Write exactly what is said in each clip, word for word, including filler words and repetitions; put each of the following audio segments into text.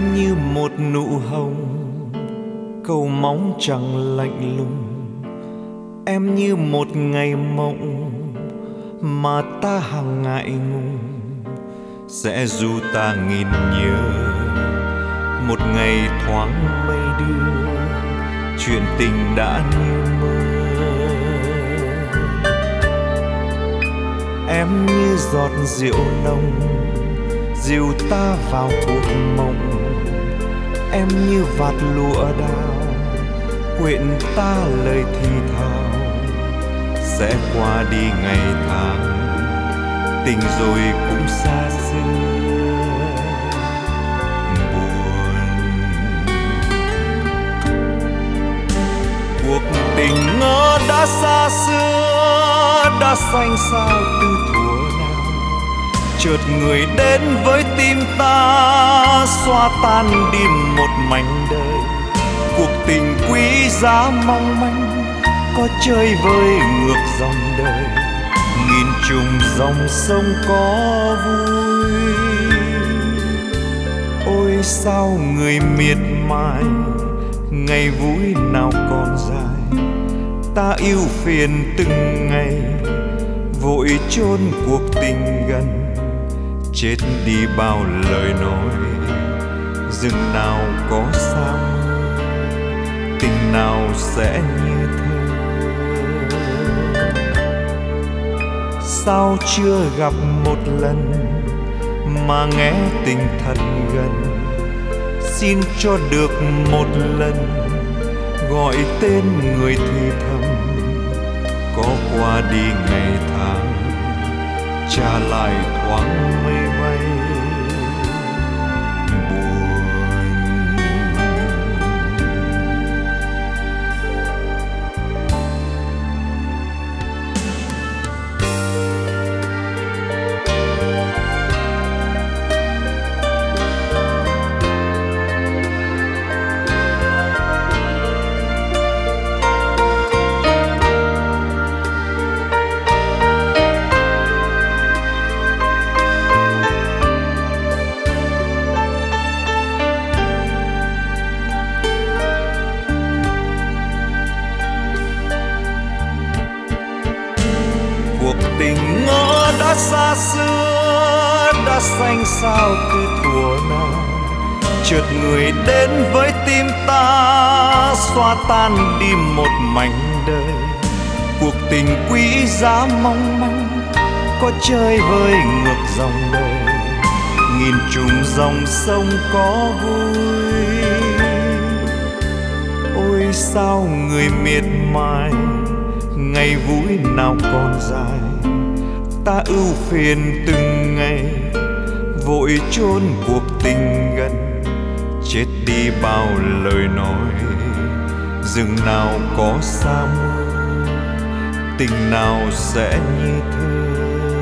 Em như một nụ hồng, cầu mong chẳng lạnh lùng. Em như một ngày mộng mà ta hằng ngại ngùng. Sẽ dù ta nghìn nhớ, một ngày thoáng mây đưa, chuyện tình đã như mơ. Em như giọt rượu nồng, dìu ta vào cuộc mộng. Em như vạt lụa đào, quyện ta lời thì thào. Sẽ qua đi ngày tháng, tình rồi cũng xa xưa. Buồn cuộc tình ngỡ đã xa xưa, đã xanh sao từ thuở nào. Chợt người đến với tim ta, xóa tan đi một mảnh đời. Cuộc tình quý giá mong manh, có chơi vơi ngược dòng đời. Nghìn trùng dòng sông có vui. Ôi sao người miệt mài, ngày vui nào còn dài. Ta yêu phiền từng ngày, vội chôn cuộc tình gần. Chết đi bao lời nói, rừng nào có xa mưa, tình nào sẽ như thơ. Sao chưa gặp một lần mà nghe tình thật gần. Xin cho được một lần gọi tên người thì thầm. Có qua đi ngày tháng, trả lại thoáng mây bay. Cuộc tình ngỡ đã xa xưa, đã xanh sao từ thuở nào. Chợt người đến với tim ta, xóa tan đi một mảnh đời. Cuộc tình quý giá mong manh, có chơi vơi ngược dòng đời. Nghìn trùng dòng sông có vui. Ôi sao người miệt mài, ngày vui nào còn dài. Ta ưu phiền từng ngày, vội chôn cuộc tình gần. Chết đi bao lời nói, rừng nào có xa mưa, tình nào sẽ như thơ.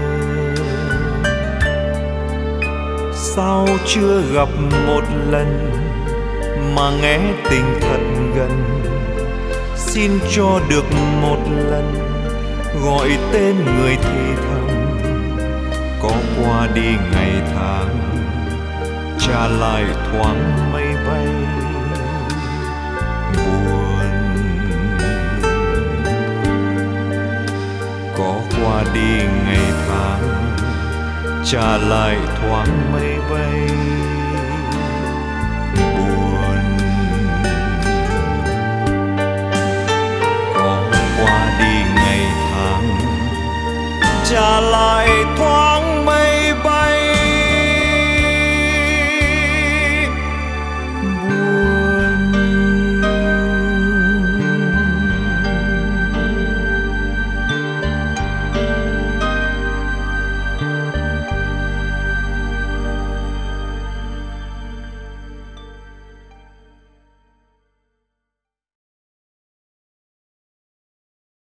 Sao chưa gặp một lần mà nghe tình thật gần. Xin cho được một lần gọi tên người thì thầm. Có qua đi ngày tháng, trả lại thoáng mây bay. Buồn có qua đi ngày tháng, trả lại thoáng mây bay. Trả lại